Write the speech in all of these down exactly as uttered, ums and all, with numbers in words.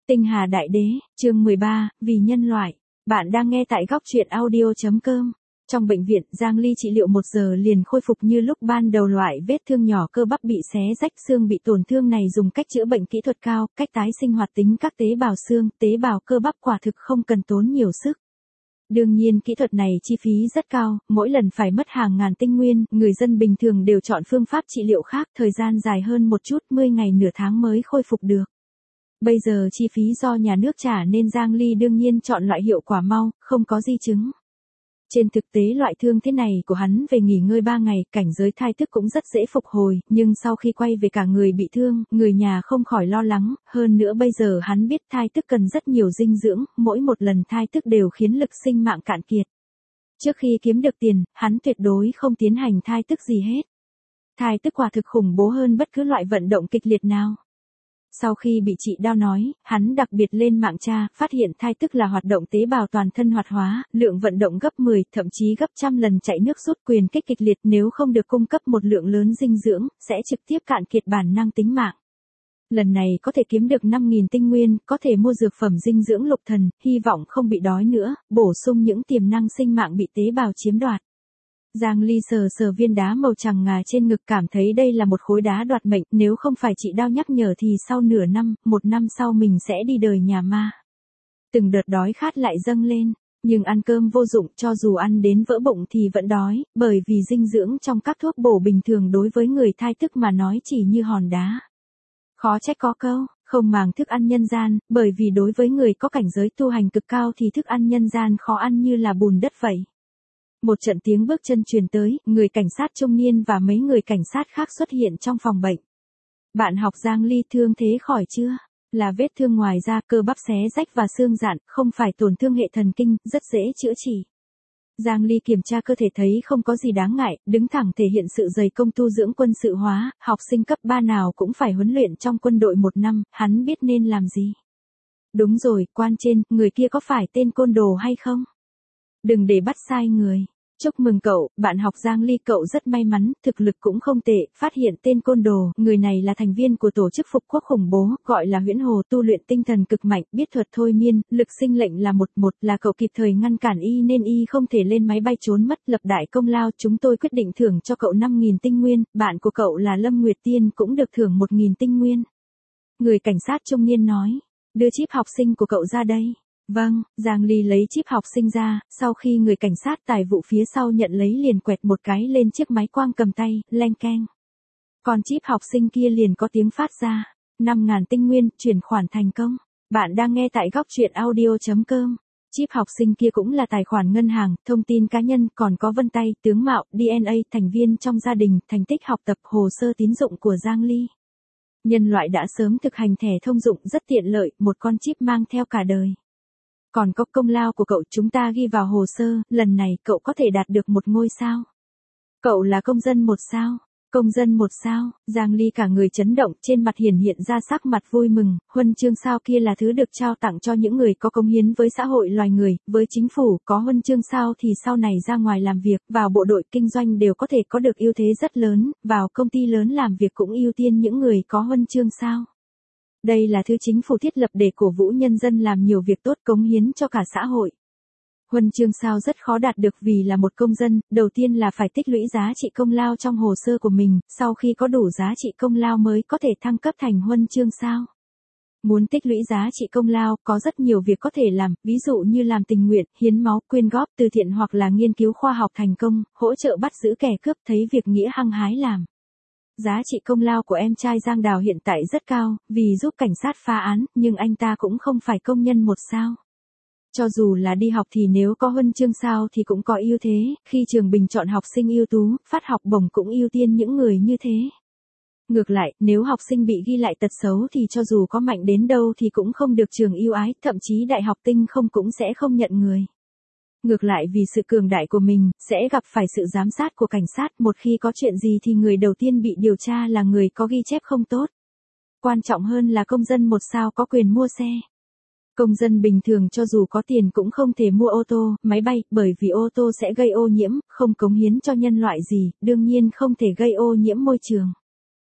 Tinh Hà Đại Đế, chương mười ba, vì nhân loại. Bạn đang nghe tại góc truyện audio chấm com. Trong bệnh viện, Giang Ly trị liệu một giờ liền khôi phục như lúc ban đầu, loại vết thương nhỏ cơ bắp bị xé rách, xương bị tổn thương này dùng cách chữa bệnh kỹ thuật cao, cách tái sinh hoạt tính các tế bào xương, tế bào cơ bắp quả thực không cần tốn nhiều sức. Đương nhiên kỹ thuật này chi phí rất cao, mỗi lần phải mất hàng ngàn tinh nguyên, người dân bình thường đều chọn phương pháp trị liệu khác, thời gian dài hơn một chút, mười ngày nửa tháng mới khôi phục được. Bây giờ chi phí do nhà nước trả nên Giang Ly đương nhiên chọn loại hiệu quả mau, không có di chứng. Trên thực tế loại thương thế này của hắn về nghỉ ngơi ba ngày, cảnh giới thai tức cũng rất dễ phục hồi, nhưng sau khi quay về cả người bị thương, người nhà không khỏi lo lắng, hơn nữa bây giờ hắn biết thai tức cần rất nhiều dinh dưỡng, mỗi một lần thai tức đều khiến lực sinh mạng cạn kiệt. Trước khi kiếm được tiền, hắn tuyệt đối không tiến hành thai tức gì hết. Thai tức quả thực khủng bố hơn bất cứ loại vận động kịch liệt nào. Sau khi bị chị đau nói, hắn đặc biệt lên mạng tra, phát hiện thai tức là hoạt động tế bào toàn thân hoạt hóa, lượng vận động gấp mười, thậm chí gấp trăm lần chạy nước rút, quyền kích kịch liệt, nếu không được cung cấp một lượng lớn dinh dưỡng, sẽ trực tiếp cạn kiệt bản năng tính mạng. Lần này có thể kiếm được năm nghìn tinh nguyên, có thể mua dược phẩm dinh dưỡng lục thần, hy vọng không bị đói nữa, bổ sung những tiềm năng sinh mạng bị tế bào chiếm đoạt. Giang Ly sờ sờ viên đá màu trắng ngà trên ngực, cảm thấy đây là một khối đá đoạt mệnh, nếu không phải chị đao nhắc nhở thì sau nửa năm, một năm sau mình sẽ đi đời nhà ma. Từng đợt đói khát lại dâng lên, nhưng ăn cơm vô dụng, cho dù ăn đến vỡ bụng thì vẫn đói, bởi vì dinh dưỡng trong các thuốc bổ bình thường đối với người thai tức mà nói chỉ như hòn đá. Khó trách có câu, không màng thức ăn nhân gian, bởi vì đối với người có cảnh giới tu hành cực cao thì thức ăn nhân gian khó ăn như là bùn đất vậy. Một trận tiếng bước chân truyền tới, người cảnh sát trung niên và mấy người cảnh sát khác xuất hiện trong phòng bệnh. Bạn học Giang Ly, thương thế khỏi chưa? Là vết thương ngoài da, cơ bắp xé rách và xương dạn, không phải tổn thương hệ thần kinh, rất dễ chữa trị. Giang Ly kiểm tra cơ thể thấy không có gì đáng ngại, đứng thẳng thể hiện sự dày công tu dưỡng quân sự hóa, học sinh cấp ba nào cũng phải huấn luyện trong quân đội một năm, hắn biết nên làm gì. Đúng rồi, quan trên, người kia có phải tên côn đồ hay không? Đừng để bắt sai người. Chúc mừng cậu, bạn học Giang Ly, cậu rất may mắn, thực lực cũng không tệ, phát hiện tên côn đồ, người này là thành viên của tổ chức phục quốc khủng bố, gọi là Huyễn Hồ, tu luyện tinh thần cực mạnh, biết thuật thôi miên, lực sinh lệnh là một một, là cậu kịp thời ngăn cản y nên y không thể lên máy bay trốn mất, lập đại công lao, chúng tôi quyết định thưởng cho cậu năm nghìn tinh nguyên, bạn của cậu là Lâm Nguyệt Tiên cũng được thưởng một nghìn tinh nguyên. Người cảnh sát trung niên nói, đưa chip học sinh của cậu ra đây. Vâng, Giang Ly lấy chip học sinh ra, sau khi người cảnh sát tài vụ phía sau nhận lấy liền quẹt một cái lên chiếc máy quang cầm tay, leng keng. Còn chip học sinh kia liền có tiếng phát ra, năm nghìn tinh nguyên, chuyển khoản thành công. Bạn đang nghe tại góc truyện audio chấm com. Chip học sinh kia cũng là tài khoản ngân hàng, thông tin cá nhân, còn có vân tay, tướng mạo, đê en a, thành viên trong gia đình, thành tích học tập, hồ sơ tín dụng của Giang Ly. Nhân loại đã sớm thực hành thẻ thông dụng rất tiện lợi, một con chip mang theo cả đời. Còn có công lao của cậu, chúng ta ghi vào hồ sơ, lần này cậu có thể đạt được một ngôi sao. Cậu là công dân một sao, công dân một sao, Giang Ly cả người chấn động, trên mặt hiển hiện ra sắc mặt vui mừng, huân chương sao kia là thứ được trao tặng cho những người có cống hiến với xã hội loài người, với chính phủ, có huân chương sao thì sau này ra ngoài làm việc, vào bộ đội kinh doanh đều có thể có được ưu thế rất lớn, vào công ty lớn làm việc cũng ưu tiên những người có huân chương sao. Đây là thứ chính phủ thiết lập để cổ vũ nhân dân làm nhiều việc tốt, cống hiến cho cả xã hội. Huân chương sao rất khó đạt được vì là một công dân, đầu tiên là phải tích lũy giá trị công lao trong hồ sơ của mình, sau khi có đủ giá trị công lao mới có thể thăng cấp thành huân chương sao. Muốn tích lũy giá trị công lao, có rất nhiều việc có thể làm, ví dụ như làm tình nguyện, hiến máu, quyên góp, từ thiện hoặc là nghiên cứu khoa học thành công, hỗ trợ bắt giữ kẻ cướp, thấy việc nghĩa hăng hái làm. Giá trị công lao của em trai Giang Đào hiện tại rất cao, vì giúp cảnh sát phá án, nhưng anh ta cũng không phải công nhân một sao. Cho dù là đi học thì nếu có huân chương sao thì cũng có ưu thế, khi trường bình chọn học sinh ưu tú, phát học bổng cũng ưu tiên những người như thế. Ngược lại, nếu học sinh bị ghi lại tật xấu thì cho dù có mạnh đến đâu thì cũng không được trường ưu ái, thậm chí đại học tinh không cũng sẽ không nhận người. Ngược lại vì sự cường đại của mình, sẽ gặp phải sự giám sát của cảnh sát, một khi có chuyện gì thì người đầu tiên bị điều tra là người có ghi chép không tốt. Quan trọng hơn là công dân một sao có quyền mua xe. Công dân bình thường cho dù có tiền cũng không thể mua ô tô, máy bay, bởi vì ô tô sẽ gây ô nhiễm, không cống hiến cho nhân loại gì, đương nhiên không thể gây ô nhiễm môi trường.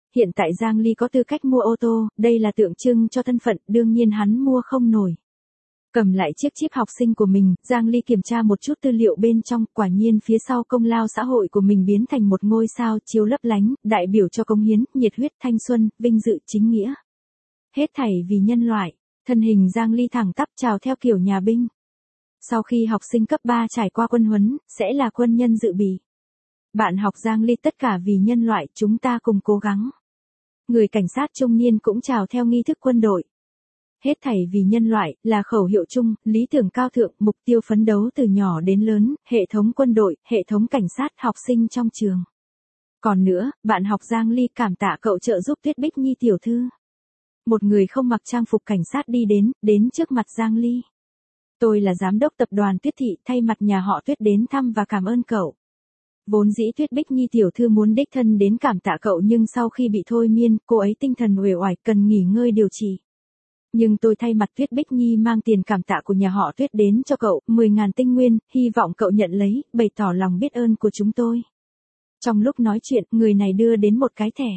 hiện tại Giang Ly có tư cách mua ô tô, đây là tượng trưng cho thân phận, đương nhiên hắn mua không nổi. Cầm lại chiếc chip học sinh của mình, Giang Ly kiểm tra một chút tư liệu bên trong, quả nhiên phía sau công lao xã hội của mình biến thành một ngôi sao chiếu lấp lánh, đại biểu cho cống hiến, nhiệt huyết, thanh xuân, vinh dự, chính nghĩa. Hết thảy vì nhân loại, thân hình Giang Ly thẳng tắp chào theo kiểu nhà binh. Sau khi học sinh cấp ba trải qua quân huấn, sẽ là quân nhân dự bị. Bạn học Giang Ly tất cả vì nhân loại, chúng ta cùng cố gắng. Người cảnh sát trung niên cũng chào theo nghi thức quân đội. Hết thảy vì nhân loại, là khẩu hiệu chung, lý tưởng cao thượng, mục tiêu phấn đấu từ nhỏ đến lớn, hệ thống quân đội, hệ thống cảnh sát, học sinh trong trường. Còn nữa, bạn học Giang Ly cảm tạ cậu trợ giúp Tuyết Bích Nhi tiểu thư. Một người không mặc trang phục cảnh sát đi đến, đến trước mặt Giang Ly. Tôi là giám đốc tập đoàn Tuyết Thị, thay mặt nhà họ Tuyết đến thăm và cảm ơn cậu. Vốn dĩ Tuyết Bích Nhi tiểu thư muốn đích thân đến cảm tạ cậu nhưng sau khi bị thôi miên, cô ấy tinh thần uể oải cần nghỉ ngơi điều trị. Nhưng tôi thay mặt Tuyết Bích Nhi mang tiền cảm tạ của nhà họ Tuyết đến cho cậu, mười ngàn tinh nguyên, hy vọng cậu nhận lấy, bày tỏ lòng biết ơn của chúng tôi. Trong lúc nói chuyện, người này đưa đến một cái thẻ.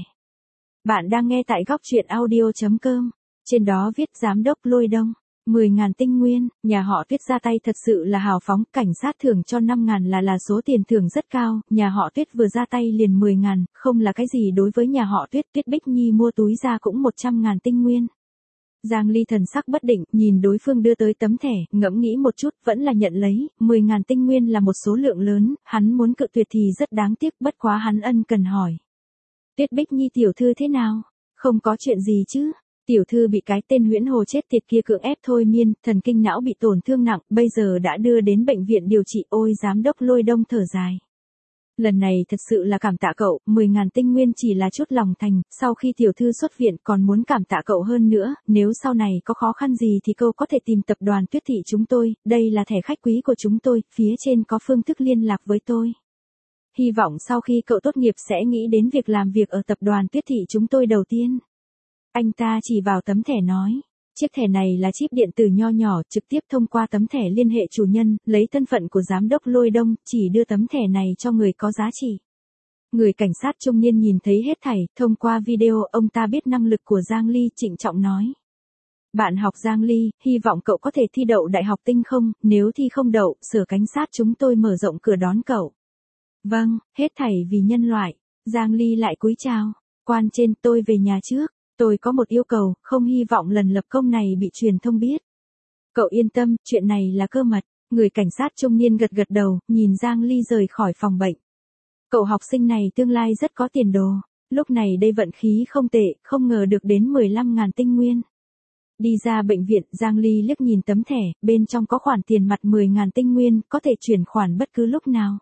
Bạn đang nghe tại góc truyện audio chấm com, trên đó viết giám đốc Lôi Đông. mười ngàn tinh nguyên, nhà họ Tuyết ra tay thật sự là hào phóng, cảnh sát thưởng cho năm ngàn là là số tiền thưởng rất cao, nhà họ Tuyết vừa ra tay liền mười ngàn, không là cái gì đối với nhà họ Tuyết, Tuyết Bích Nhi mua túi ra cũng một trăm ngàn tinh nguyên. Giang Ly thần sắc bất định, nhìn đối phương đưa tới tấm thẻ, ngẫm nghĩ một chút, vẫn là nhận lấy, mười ngàn tinh nguyên là một số lượng lớn, hắn muốn cự tuyệt thì rất đáng tiếc, bất quá hắn ân cần hỏi. Tuyết Bích Nhi tiểu thư thế nào? Không có chuyện gì chứ? Tiểu thư bị cái tên Huyễn Hồ chết tiệt kia cưỡng ép thôi miên, thần kinh não bị tổn thương nặng, bây giờ đã đưa đến bệnh viện điều trị, ôi giám đốc Lôi Đông thở dài. Lần này thật sự là cảm tạ cậu, mười ngàn tinh nguyên chỉ là chút lòng thành, sau khi tiểu thư xuất viện còn muốn cảm tạ cậu hơn nữa, nếu sau này có khó khăn gì thì cậu có thể tìm tập đoàn Tuyết Thị chúng tôi, đây là thẻ khách quý của chúng tôi, phía trên có phương thức liên lạc với tôi. Hy vọng sau khi cậu tốt nghiệp sẽ nghĩ đến việc làm việc ở tập đoàn Tuyết Thị chúng tôi đầu tiên. Anh ta chỉ vào tấm thẻ nói. Chiếc thẻ này là chip điện tử nho nhỏ, trực tiếp thông qua tấm thẻ liên hệ chủ nhân, lấy thân phận của giám đốc Lôi Đông, chỉ đưa tấm thẻ này cho người có giá trị. Người cảnh sát trung niên nhìn thấy hết thảy, thông qua video, ông ta biết năng lực của Giang Ly, trịnh trọng nói. Bạn học Giang Ly, hy vọng cậu có thể thi đậu đại học tinh không, nếu thi không đậu, sở cảnh sát chúng tôi mở rộng cửa đón cậu. Vâng, hết thảy vì nhân loại. Giang Ly lại cúi chào. Quan trên, tôi về nhà trước. Tôi có một yêu cầu, không hy vọng lần lập công này bị truyền thông biết. Cậu yên tâm, chuyện này là cơ mật. Người cảnh sát trung niên gật gật đầu, nhìn Giang Ly rời khỏi phòng bệnh. Cậu học sinh này tương lai rất có tiền đồ. Lúc này đây vận khí không tệ, không ngờ được đến mười lăm ngàn tinh nguyên. Đi ra bệnh viện, Giang Ly liếc nhìn tấm thẻ, bên trong có khoản tiền mặt mười ngàn tinh nguyên, có thể chuyển khoản bất cứ lúc nào.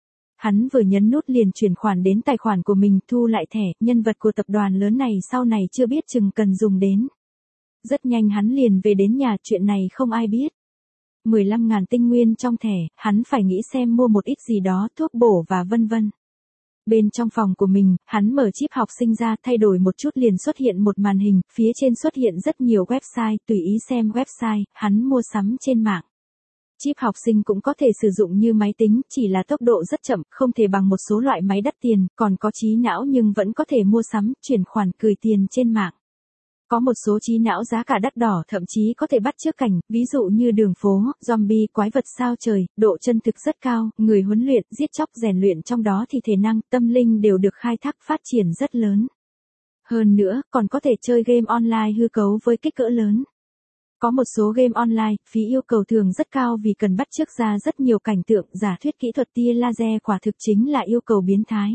Hắn vừa nhấn nút liền chuyển khoản đến tài khoản của mình, thu lại thẻ, nhân vật của tập đoàn lớn này sau này chưa biết chừng cần dùng đến. Rất nhanh hắn liền về đến nhà, chuyện này không ai biết. mười lăm ngàn tinh nguyên trong thẻ, hắn phải nghĩ xem mua một ít gì đó, thuốc bổ và vân vân. Bên trong phòng của mình, hắn mở chip học sinh ra, thay đổi một chút liền xuất hiện một màn hình, phía trên xuất hiện rất nhiều website, tùy ý xem website, hắn mua sắm trên mạng. Chip học sinh cũng có thể sử dụng như máy tính, chỉ là tốc độ rất chậm, không thể bằng một số loại máy đắt tiền, còn có trí não nhưng vẫn có thể mua sắm, chuyển khoản, gửi tiền trên mạng. Có một số trí não giá cả đắt đỏ, thậm chí có thể bắt chước cảnh, ví dụ như đường phố, zombie, quái vật sao trời, độ chân thực rất cao, người huấn luyện, giết chóc rèn luyện trong đó thì thể năng, tâm linh đều được khai thác phát triển rất lớn. Hơn nữa, còn có thể chơi game online hư cấu với kích cỡ lớn. Có một số game online, phí yêu cầu thường rất cao vì cần bắt chước ra rất nhiều cảnh tượng, giả thuyết kỹ thuật tia laser quả thực chính là yêu cầu biến thái.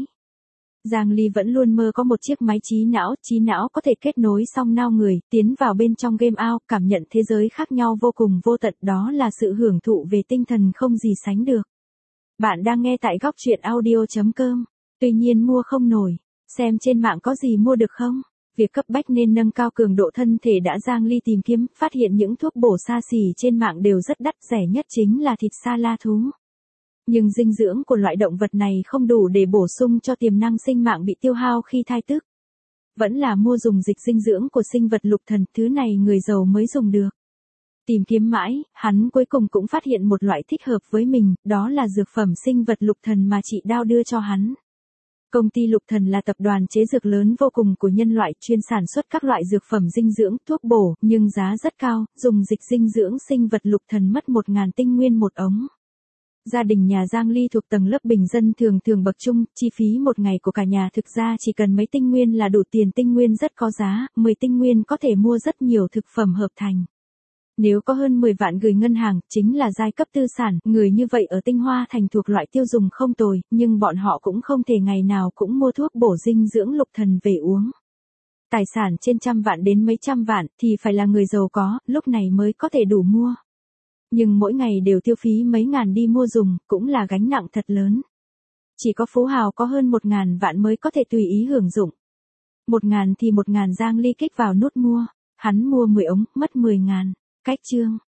Giang Ly vẫn luôn mơ có một chiếc máy trí não, trí não có thể kết nối song não người, tiến vào bên trong game out, cảm nhận thế giới khác nhau vô cùng vô tận, đó là sự hưởng thụ về tinh thần không gì sánh được. Bạn đang nghe tại góc truyện audio chấm com, tuy nhiên mua không nổi, xem trên mạng có gì mua được không? Việc cấp bách nên nâng cao cường độ thân thể đã Giang Ly tìm kiếm, phát hiện những thuốc bổ xa xỉ trên mạng đều rất đắt, rẻ nhất chính là thịt sa la thú. Nhưng dinh dưỡng của loại động vật này không đủ để bổ sung cho tiềm năng sinh mạng bị tiêu hao khi thai tức. Vẫn là mua dùng dịch dinh dưỡng của sinh vật lục thần, thứ này người giàu mới dùng được. Tìm kiếm mãi, hắn cuối cùng cũng phát hiện một loại thích hợp với mình, đó là dược phẩm sinh vật lục thần mà chị Đao đưa cho hắn. Công ty Lục Thần là tập đoàn chế dược lớn vô cùng của nhân loại, chuyên sản xuất các loại dược phẩm dinh dưỡng, thuốc bổ, nhưng giá rất cao, dùng dịch dinh dưỡng sinh vật Lục Thần mất một nghìn tinh nguyên một ống. Gia đình nhà Giang Ly thuộc tầng lớp bình dân thường thường bậc trung, chi phí một ngày của cả nhà thực ra chỉ cần mấy tinh nguyên là đủ. Tiền tinh nguyên rất có giá, mười tinh nguyên có thể mua rất nhiều thực phẩm hợp thành. Nếu có hơn mười vạn gửi ngân hàng, chính là giai cấp tư sản, người như vậy ở Tinh Hoa Thành thuộc loại tiêu dùng không tồi, nhưng bọn họ cũng không thể ngày nào cũng mua thuốc bổ dinh dưỡng Lục Thần về uống. Tài sản trên trăm vạn đến mấy trăm vạn thì phải là người giàu có, lúc này mới có thể đủ mua. Nhưng mỗi ngày đều tiêu phí mấy ngàn đi mua dùng, cũng là gánh nặng thật lớn. Chỉ có phú hào có hơn một ngàn vạn mới có thể tùy ý hưởng dụng. Một ngàn thì một ngàn Giang Ly kích vào nút mua, hắn mua mười ống, mất mười ngàn. Cách chương